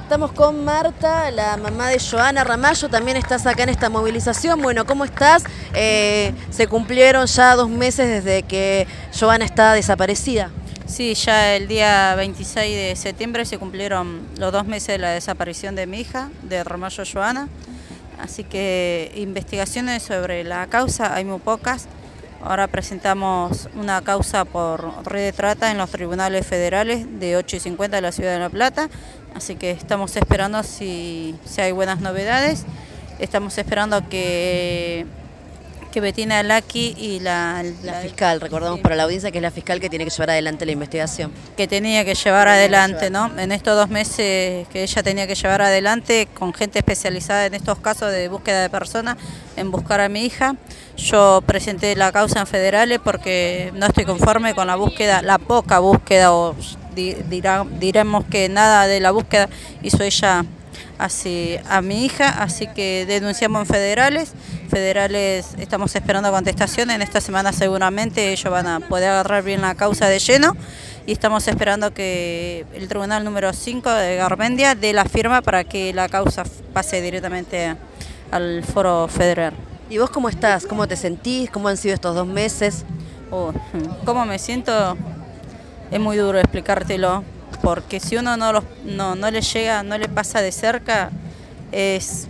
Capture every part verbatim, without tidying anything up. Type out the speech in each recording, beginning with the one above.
Estamos con Marta, la mamá de Joana Ramallo, también estás acá en esta movilización. Bueno, ¿cómo estás? Eh, se cumplieron ya dos meses desde que Joana está desaparecida. Sí, ya el día veintiséis de septiembre se cumplieron los dos meses de la desaparición de mi hija, de Ramallo Joana. Así que investigaciones sobre la causa hay muy pocas. Ahora presentamos una causa por red de trata en los tribunales federales de ocho y cincuenta de la Ciudad de La Plata. Así que estamos esperando si, si hay buenas novedades. Estamos esperando que, que Bettina Laki y la, La, la fiscal, recordamos sí. para la audiencia que es la fiscal que tiene que llevar adelante la investigación. Que tenía que llevar adelante, ¿no? En estos dos meses que ella tenía que llevar adelante con gente especializada en estos casos de búsqueda de personas, en buscar a mi hija. Yo presenté la causa en federales porque no estoy conforme con la búsqueda, la poca búsqueda, o dirá, diremos que nada de la búsqueda hizo ella así a mi hija, así que denunciamos en federales. Federales estamos esperando contestación, en esta semana seguramente ellos van a poder agarrar bien la causa de lleno y estamos esperando que el tribunal número cinco de Garmendia dé la firma para que la causa pase directamente al foro federal. ¿Y vos cómo estás? ¿Cómo te sentís? ¿Cómo han sido estos dos meses? Oh, ¿Cómo me siento? Es muy duro explicártelo, porque si uno no, los, no, no le llega, no le pasa de cerca, es,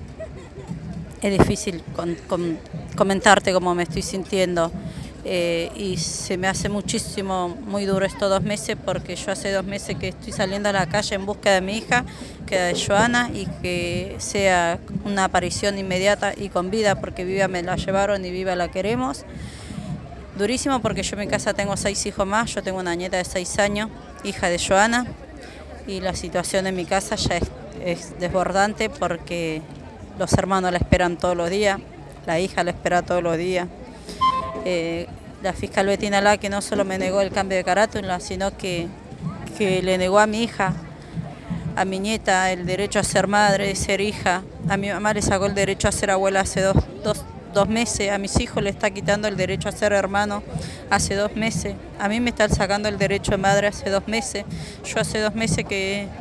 es difícil con, con, comentarte cómo me estoy sintiendo. Eh, y se me hace muchísimo, muy duro estos dos meses, porque yo hace dos meses que estoy saliendo a la calle en busca de mi hija, que es de Joana, y que sea una aparición inmediata y con vida, porque viva me la llevaron y viva la queremos. Durísimo, porque yo en mi casa tengo seis hijos más, yo tengo una nieta de seis años, hija de Joana, y la situación en mi casa ya es, es desbordante, porque los hermanos la esperan todos los días, la hija la espera todos los días. Eh, la fiscal Bettina Laki no solo me negó el cambio de carátula, sino que, que le negó a mi hija, a mi nieta, el derecho a ser madre, de ser hija. A mi mamá le sacó el derecho a ser abuela hace dos, dos, dos meses, a mis hijos le está quitando el derecho a ser hermano hace dos meses, a mí me están sacando el derecho de madre hace dos meses. Yo hace dos meses que,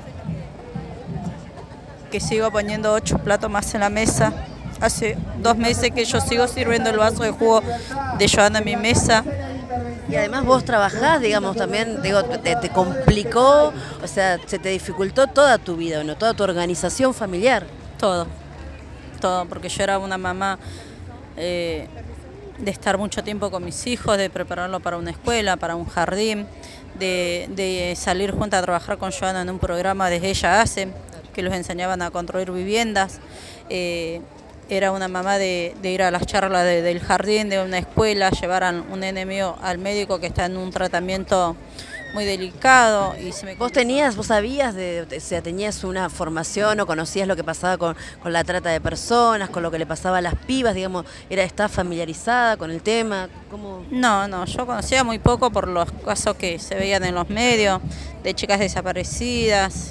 que sigo poniendo ocho platos más en la mesa. Hace dos meses que yo sigo sirviendo el vaso de jugo de Joana en mi mesa. Y además vos trabajás, digamos, también, digo, te, te complicó, o sea, se te dificultó toda tu vida, ¿no? Toda tu organización familiar. Todo, todo, porque yo era una mamá eh, de estar mucho tiempo con mis hijos, de prepararlo para una escuela, para un jardín, de, de salir juntas a trabajar con Joana en un programa de Ella Hace, que los enseñaban a construir viviendas. Eh, Era una mamá de, de ir a las charlas de, del jardín, de una escuela, llevar a un nene mío al médico que está en un tratamiento muy delicado. Y se me... ¿Vos tenías, vos sabías, de, o sea, tenías una formación o conocías lo que pasaba con, con la trata de personas, con lo que le pasaba a las pibas, digamos, era, ¿estás familiarizada con el tema? ¿Cómo? No, no, yo conocía muy poco por los casos que se veían en los medios, de chicas desaparecidas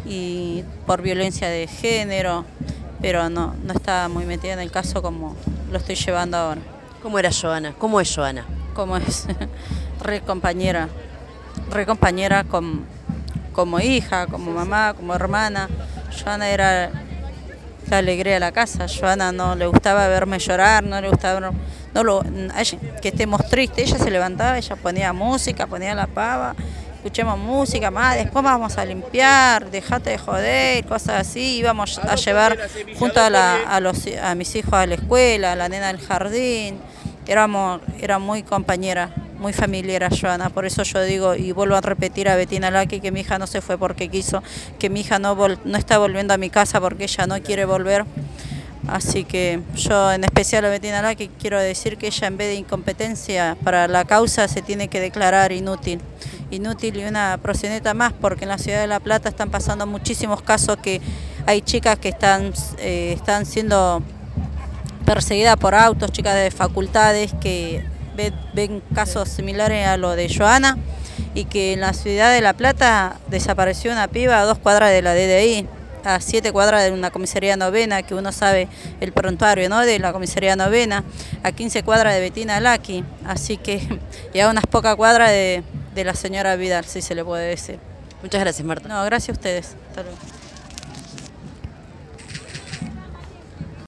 y por violencia de género. Pero no, no estaba muy metida en el caso como lo estoy llevando ahora. ¿Cómo era Joana? ¿Cómo es Joana? ¿Cómo es? Re compañera, re compañera con, como hija, como mamá, como hermana. Joana era la alegría de la casa. Joana no le gustaba verme llorar, no le gustaba ver, no lo, ella, que estemos tristes. Ella se levantaba, ella ponía música, ponía la pava. Escuchemos música, más después vamos a limpiar, dejate de joder, cosas así. Íbamos a llevar junto a, la, a, los, a mis hijos a la escuela, a la nena del jardín. Éramos, era muy compañera, muy familiar Joana. Por eso yo digo, y vuelvo a repetir a Bettina Laki, que mi hija no se fue porque quiso, que mi hija no, vol, no está volviendo a mi casa porque ella no quiere volver. Así que yo, en especial a Bettina Laki, quiero decir que ella, en vez de incompetencia para la causa, se tiene que declarar inútil. Inútil y una proxeneta más, porque en la ciudad de La Plata están pasando muchísimos casos que hay chicas que están, eh, están siendo perseguidas por autos, chicas de facultades que ven, ven casos similares a lo de Joana, y que en la ciudad de La Plata desapareció una piba a dos cuadras de la D D I, a siete cuadras de una comisaría novena, que uno sabe el prontuario, ¿no?, de la comisaría novena, a quince cuadras de Bettina Laki, así que, y a unas pocas cuadras de, de la señora Vidal, si se le puede decir. Muchas gracias, Marta. No, gracias a ustedes. Hasta luego.